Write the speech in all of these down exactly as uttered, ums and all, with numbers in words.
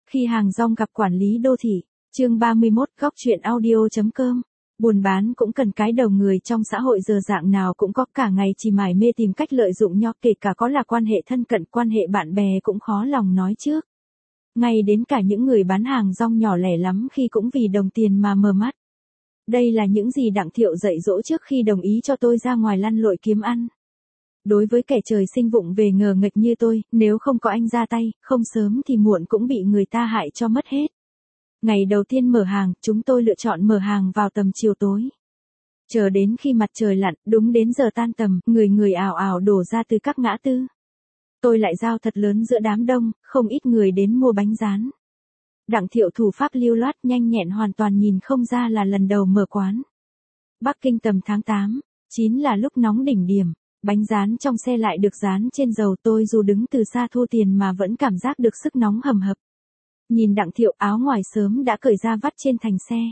Khi hàng rong gặp quản lý đô thị, chương ba mươi mốt, góc chuyện audio chấm com. Buôn bán cũng cần cái đầu, người trong xã hội giờ dạng nào cũng có, cả ngày chỉ mải mê tìm cách lợi dụng nhau, kể cả có là quan hệ thân cận, quan hệ bạn bè cũng khó lòng nói trước. Ngay đến cả những người bán hàng rong nhỏ lẻ lắm khi cũng vì đồng tiền mà mờ mắt. Đây là những gì Đặng Thiệu dạy dỗ trước khi đồng ý cho tôi ra ngoài lăn lội kiếm ăn. Đối với kẻ trời sinh vụng về ngờ nghệch như tôi, nếu không có anh ra tay, không sớm thì muộn cũng bị người ta hại cho mất hết. Ngày đầu tiên mở hàng, chúng tôi lựa chọn mở hàng vào tầm chiều tối. Chờ đến khi mặt trời lặn, đúng đến giờ tan tầm, người người ào ào đổ ra từ các ngã tư. Tôi lại giao thật lớn giữa đám đông, không ít người đến mua bánh rán. Đặng Thiệu thủ pháp lưu loát nhanh nhẹn, hoàn toàn nhìn không ra là lần đầu mở quán. Bắc Kinh tầm tháng tám, chín là lúc nóng đỉnh điểm. Bánh rán trong xe lại được rán trên dầu, tôi dù đứng từ xa thu tiền mà vẫn cảm giác được sức nóng hầm hập. Nhìn Đặng Thiệu, áo ngoài sớm đã cởi ra vắt trên thành xe.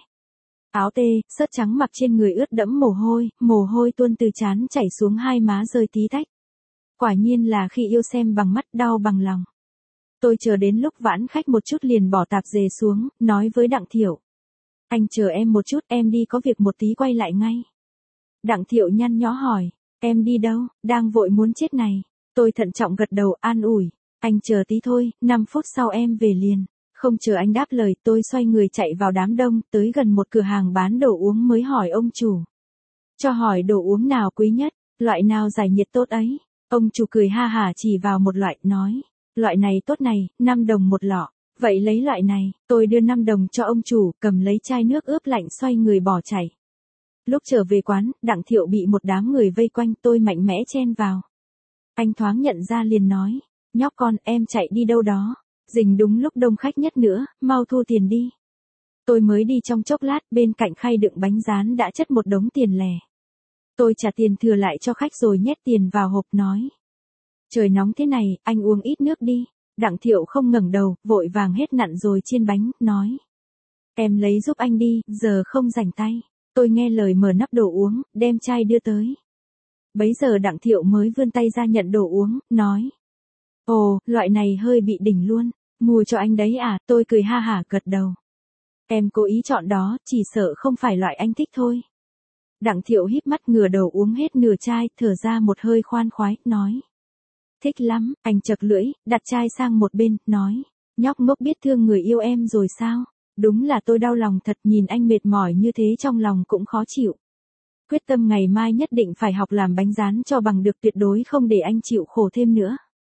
Áo tê, sớt trắng mặc trên người ướt đẫm mồ hôi, mồ hôi tuôn từ trán chảy xuống hai má rơi tí tách. Quả nhiên là khi yêu xem bằng mắt, đau bằng lòng. Tôi chờ đến lúc vãn khách một chút liền bỏ tạp dề xuống, nói với Đặng Thiệu. Anh chờ em một chút, em đi có việc một tí quay lại ngay. Đặng Thiệu nhăn nhó hỏi. Em đi đâu, đang vội muốn chết này. Tôi thận trọng gật đầu an ủi. Anh chờ tí thôi, năm phút sau em về liền. Không chờ anh đáp lời, tôi xoay người chạy vào đám đông, tới gần một cửa hàng bán đồ uống mới hỏi ông chủ. Cho hỏi đồ uống nào quý nhất, loại nào giải nhiệt tốt ấy. Ông chủ cười ha hả chỉ vào một loại, nói. Loại này tốt này, năm đồng một lọ. Vậy lấy loại này, tôi đưa năm đồng cho ông chủ, cầm lấy chai nước ướp lạnh xoay người bỏ chạy. Lúc trở về quán, Đặng Thiệu bị một đám người vây quanh, tôi mạnh mẽ chen vào. Anh thoáng nhận ra liền nói, nhóc con, em chạy đi đâu đó, rình đúng lúc đông khách nhất nữa, mau thu tiền đi. Tôi mới đi trong chốc lát, bên cạnh khay đựng bánh rán đã chất một đống tiền lẻ. Tôi trả tiền thừa lại cho khách rồi nhét tiền vào hộp nói. Trời nóng thế này, anh uống ít nước đi. Đặng Thiệu không ngẩng đầu, vội vàng hết nặn rồi chiên bánh, nói. Em lấy giúp anh đi, giờ không rảnh tay. Tôi nghe lời mở nắp đồ uống, đem chai đưa tới. Bấy giờ Đặng Thiệu mới vươn tay ra nhận đồ uống, nói. Ồ, loại này hơi bị đỉnh luôn, mua cho anh đấy à, tôi cười ha hả gật đầu. Em cố ý chọn đó, chỉ sợ không phải loại anh thích thôi. Đặng Thiệu híp mắt ngửa đầu uống hết nửa chai, thở ra một hơi khoan khoái, nói. Thích lắm, anh chật lưỡi, đặt chai sang một bên, nói. Nhóc ngốc biết thương người yêu em rồi sao? Đúng là tôi đau lòng thật, nhìn anh mệt mỏi như thế trong lòng cũng khó chịu. Quyết tâm ngày mai nhất định phải học làm bánh rán cho bằng được, tuyệt đối không để anh chịu khổ thêm nữa.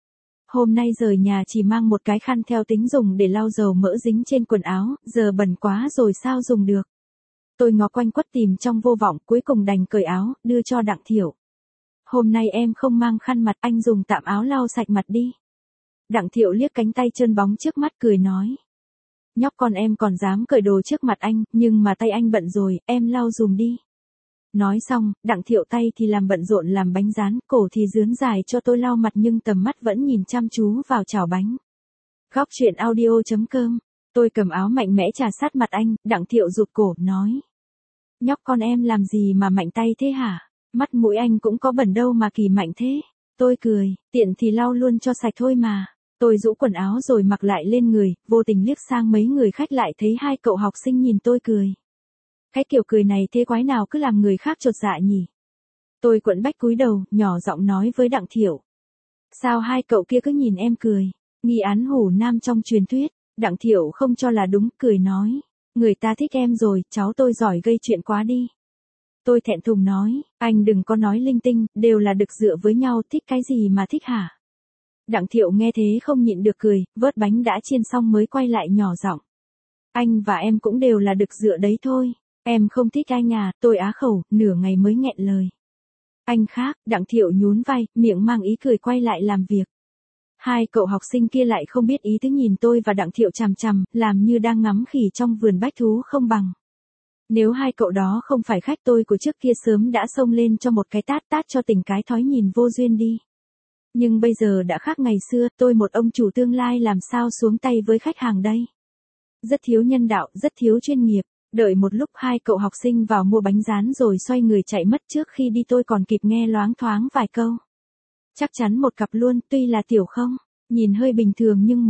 Hôm nay rời nhà chỉ mang một cái khăn theo tính dùng để lau dầu mỡ dính trên quần áo, giờ bẩn quá rồi sao dùng được. Tôi ngó quanh quất tìm trong vô vọng, cuối cùng đành cởi áo, đưa cho Đặng Thiệu. Hôm nay em không mang khăn mặt, anh dùng tạm áo lau sạch mặt đi. Đặng Thiệu liếc cánh tay trơn bóng trước mắt cười nói. Nhóc con em còn dám cởi đồ trước mặt anh, nhưng mà tay anh bận rồi, em lau dùm đi. Nói xong, Đặng Thiệu tay thì làm bận rộn làm bánh rán, cổ thì rướn dài cho tôi lau mặt nhưng tầm mắt vẫn nhìn chăm chú vào chảo bánh. Góc chuyện audio chấm com. Tôi cầm áo mạnh mẽ chà sát mặt anh, Đặng Thiệu rụt cổ, nói. Nhóc con em làm gì mà mạnh tay thế hả? Mắt mũi anh cũng có bẩn đâu mà kỳ mạnh thế. Tôi cười, tiện thì lau luôn cho sạch thôi mà. Tôi rũ quần áo rồi mặc lại lên người, vô tình liếc sang mấy người khách lại thấy hai cậu học sinh nhìn tôi cười. Cái kiểu cười này thế quái nào cứ làm người khác chột dạ nhỉ? Tôi quẫn bách cúi đầu, nhỏ giọng nói với Đặng Thiệu. Sao hai cậu kia cứ nhìn em cười? Nghi án hủ nam trong truyền thuyết. Đặng Thiệu không cho là đúng, cười nói. Người ta thích em rồi, cháu tôi giỏi gây chuyện quá đi. Tôi thẹn thùng nói, anh đừng có nói linh tinh, đều là được dựa với nhau, thích cái gì mà thích hả? Đặng Thiệu nghe thế không nhịn được cười, vớt bánh đã chiên xong mới quay lại nhỏ giọng. Anh và em cũng đều là được dựa đấy thôi. Em không thích anh à, tôi á khẩu, nửa ngày mới nghẹn lời. Anh khác, Đặng Thiệu nhún vai, miệng mang ý cười quay lại làm việc. Hai cậu học sinh kia lại không biết ý tứ nhìn tôi và Đặng Thiệu chằm chằm, làm như đang ngắm khỉ trong vườn bách thú không bằng. Nếu hai cậu đó không phải khách tôi của trước kia sớm đã xông lên cho một cái tát tát cho tỉnh cái thói nhìn vô duyên đi. Nhưng bây giờ đã khác ngày xưa, tôi một ông chủ tương lai làm sao xuống tay với khách hàng đây. Rất thiếu nhân đạo, rất thiếu chuyên nghiệp. Đợi một lúc hai cậu học sinh vào mua bánh rán rồi xoay người chạy mất, trước khi đi tôi còn kịp nghe loáng thoáng vài câu. Chắc chắn một cặp luôn, tuy là tiểu không, nhìn hơi bình thường nhưng một,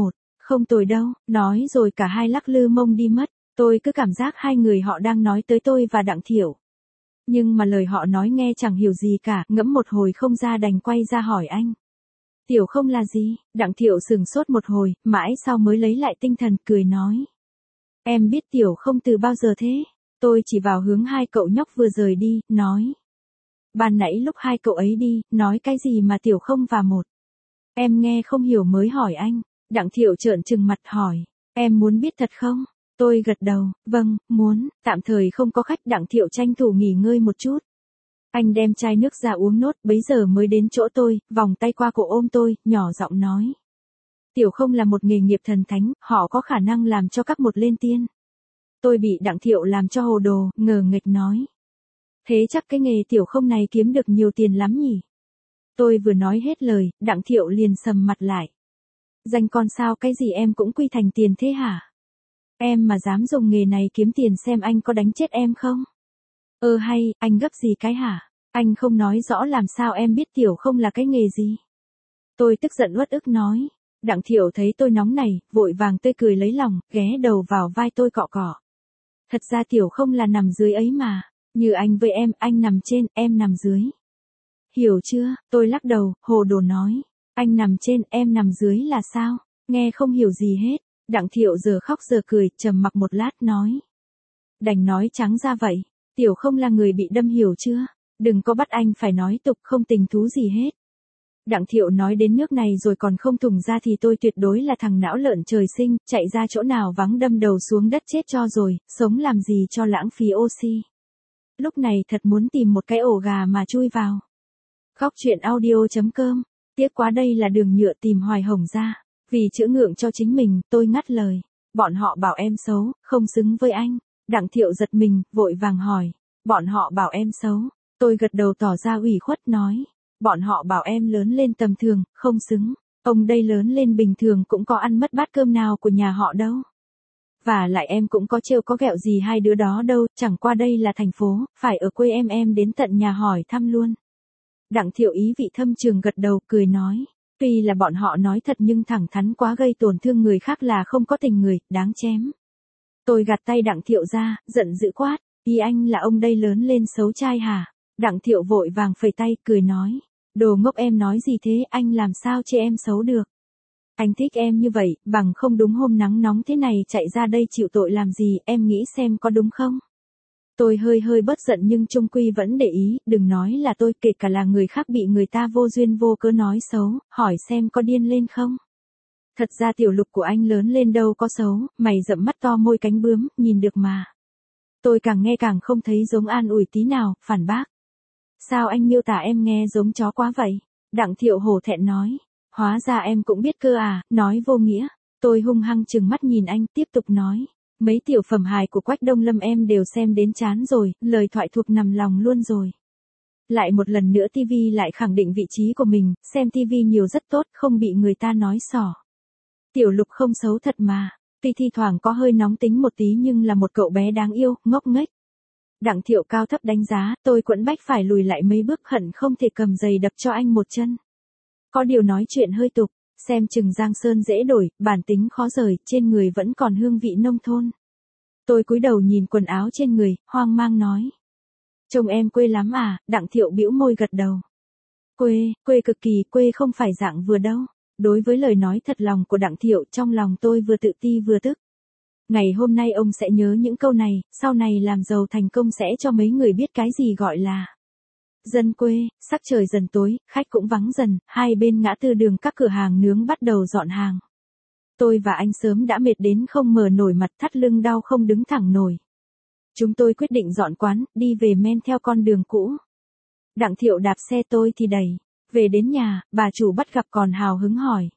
Không tồi đâu, nói rồi cả hai lắc lư mông đi mất. Tôi cứ cảm giác hai người họ đang nói tới tôi và Đặng Thiệu. Nhưng mà lời họ nói nghe chẳng hiểu gì cả, ngẫm một hồi không ra đành quay ra hỏi anh. Tiểu không là gì? Đặng Thiệu sừng sốt một hồi, mãi sau mới lấy lại tinh thần, cười nói. Em biết Tiểu không từ bao giờ thế? Tôi chỉ vào hướng hai cậu nhóc vừa rời đi, nói. Ban nãy lúc hai cậu ấy đi, nói cái gì mà Tiểu không và một. Em nghe không hiểu mới hỏi anh. Đặng Thiệu trợn trừng mặt hỏi. Em muốn biết thật không? Tôi gật đầu, vâng, muốn, tạm thời không có khách. Đặng Thiệu tranh thủ nghỉ ngơi một chút. Anh đem chai nước ra uống nốt, bấy giờ mới đến chỗ tôi, vòng tay qua cổ ôm tôi, nhỏ giọng nói. Tiểu không là một nghề nghiệp thần thánh, họ có khả năng làm cho các một lên tiên. Tôi bị Đặng Thiệu làm cho hồ đồ, ngờ nghệch nói. Thế chắc cái nghề tiểu không này kiếm được nhiều tiền lắm nhỉ? Tôi vừa nói hết lời, Đặng Thiệu liền sầm mặt lại. Danh con sao cái gì em cũng quy thành tiền thế hả? Em mà dám dùng nghề này kiếm tiền xem anh có đánh chết em không? Ơ hay, anh gấp gì cái hả? Anh không nói rõ làm sao em biết tiểu không là cái nghề gì? Tôi tức giận uất ức nói. Đặng Thiệu thấy tôi nóng này, vội vàng tươi cười lấy lòng, ghé đầu vào vai tôi cọ cọ. Thật ra tiểu không là nằm dưới ấy mà. Như anh với em, anh nằm trên, em nằm dưới. Hiểu chưa? Tôi lắc đầu, hồ đồ nói. Anh nằm trên, em nằm dưới là sao? Nghe không hiểu gì hết. Đặng Thiệu giờ khóc giờ cười, trầm mặc một lát nói. Đành nói trắng ra vậy. Tiểu không là người bị đâm hiểu chưa? Đừng có bắt anh phải nói tục không tình thú gì hết. Đặng Thiệu nói đến nước này rồi còn không thùng ra thì tôi tuyệt đối là thằng não lợn trời sinh, chạy ra chỗ nào vắng đâm đầu xuống đất chết cho rồi, sống làm gì cho lãng phí oxy. Lúc này thật muốn tìm một cái ổ gà mà chui vào. Góc truyện audio chấm com, tiếc quá đây là đường nhựa tìm hoài hồng ra. Vì chữa ngượng cho chính mình, tôi ngắt lời. Bọn họ bảo em xấu, không xứng với anh. Đặng Thiệu giật mình, vội vàng hỏi. Bọn họ bảo em xấu. Tôi gật đầu tỏ ra ủy khuất nói. Bọn họ bảo em lớn lên tầm thường, không xứng. Ông đây lớn lên bình thường cũng có ăn mất bát cơm nào của nhà họ đâu. Và lại em cũng có trêu có ghẹo gì hai đứa đó đâu, chẳng qua đây là thành phố, phải ở quê em em đến tận nhà hỏi thăm luôn. Đặng Thiệu ý vị thâm trường gật đầu, cười nói. Tuy là bọn họ nói thật nhưng thẳng thắn quá gây tổn thương người khác là không có tình người, đáng chém. Tôi gạt tay Đặng Thiệu ra, giận dữ quát. Ý anh là ông đây lớn lên xấu trai hả? Đặng Thiệu vội vàng phẩy tay, cười nói. Đồ ngốc em nói gì thế, anh làm sao chê em xấu được? Anh thích em như vậy, bằng không đúng hôm nắng nóng thế này chạy ra đây chịu tội làm gì, em nghĩ xem có đúng không? Tôi hơi hơi bất giận nhưng chung quy vẫn để ý, đừng nói là tôi, kể cả là người khác bị người ta vô duyên vô cớ nói xấu, hỏi xem có điên lên không? Thật ra tiểu Lục của anh lớn lên đâu có xấu, mày rậm mắt to môi cánh bướm, nhìn được mà. Tôi càng nghe càng không thấy giống an ủi tí nào, phản bác. Sao anh miêu tả em nghe giống chó quá vậy? Đặng Thiệu hổ thẹn nói. Hóa ra em cũng biết cơ à, nói vô nghĩa. Tôi hung hăng trừng mắt nhìn anh, tiếp tục nói. Mấy tiểu phẩm hài của Quách Đông Lâm em đều xem đến chán rồi, lời thoại thuộc nằm lòng luôn rồi. Lại một lần nữa ti vi lại khẳng định vị trí của mình, xem ti vi nhiều rất tốt, không bị người ta nói xỏ. Tiểu Lục không xấu thật mà, tuy thi thoảng có hơi nóng tính một tí nhưng là một cậu bé đáng yêu, ngốc nghếch. Đặng Thiệu cao thấp đánh giá, tôi quẫn bách phải lùi lại mấy bước hận không thể cầm giày đập cho anh một chân. Có điều nói chuyện hơi tục, xem chừng Giang Sơn dễ đổi, bản tính khó rời, trên người vẫn còn hương vị nông thôn. Tôi cúi đầu nhìn quần áo trên người, hoang mang nói. Trông em quê lắm à? Đặng Thiệu bĩu môi gật đầu. Quê, quê cực kỳ, quê không phải dạng vừa đâu. Đối với lời nói thật lòng của Đặng Thiệu, trong lòng tôi vừa tự ti vừa tức. Ngày hôm nay ông sẽ nhớ những câu này, sau này làm giàu thành công sẽ cho mấy người biết cái gì gọi là dân quê. Sắc trời dần tối, khách cũng vắng dần, hai bên ngã tư đường các cửa hàng nướng bắt đầu dọn hàng. Tôi và anh sớm đã mệt đến không mở nổi mặt, thắt lưng đau không đứng thẳng nổi. Chúng tôi quyết định dọn quán, đi về men theo con đường cũ. Đặng Thiệu đạp xe tôi thì đẩy. Về đến nhà, bà chủ bắt gặp còn hào hứng hỏi.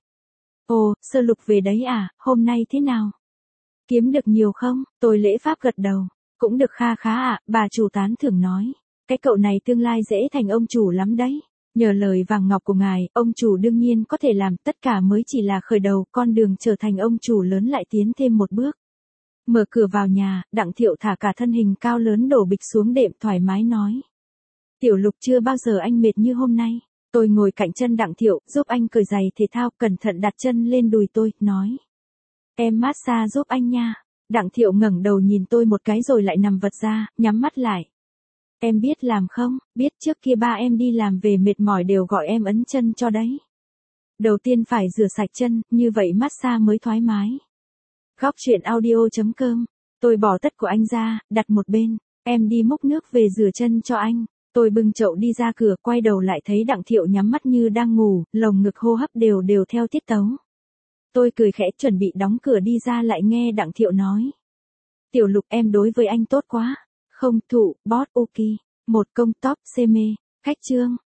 Ồ, Sơ Lục về đấy à, hôm nay thế nào? Kiếm được nhiều không? Tôi lễ phép gật đầu. Cũng được kha khá ạ, bà chủ tán thưởng nói. Cái cậu này tương lai dễ thành ông chủ lắm đấy. Nhờ lời vàng ngọc của ngài, ông chủ đương nhiên có thể làm, tất cả mới chỉ là khởi đầu, con đường trở thành ông chủ lớn lại tiến thêm một bước. Mở cửa vào nhà, Đặng Thiệu thả cả thân hình cao lớn đổ bịch xuống đệm thoải mái nói. Tiểu Lục chưa bao giờ anh mệt như hôm nay. Tôi ngồi cạnh chân Đặng Thiệu, giúp anh cởi giày thể thao, cẩn thận đặt chân lên đùi tôi, nói. Em massage giúp anh nha. Đặng Thiệu ngẩng đầu nhìn tôi một cái rồi lại nằm vật ra, nhắm mắt lại. Em biết làm không, biết trước kia ba em đi làm về mệt mỏi đều gọi em ấn chân cho đấy. Đầu tiên phải rửa sạch chân, như vậy massage mới thoải mái. Góc chuyện audio chấm com. Tôi bỏ tất của anh ra, đặt một bên. Em đi múc nước về rửa chân cho anh. Tôi bưng chậu đi ra cửa, quay đầu lại thấy Đặng Thiệu nhắm mắt như đang ngủ, lồng ngực hô hấp đều đều theo tiết tấu. Tôi cười khẽ chuẩn bị đóng cửa đi ra lại nghe Đặng Thiệu nói. Tiểu Lục em đối với anh tốt quá. Không thụ, boss ok. Một công top xê mê. Khách trương.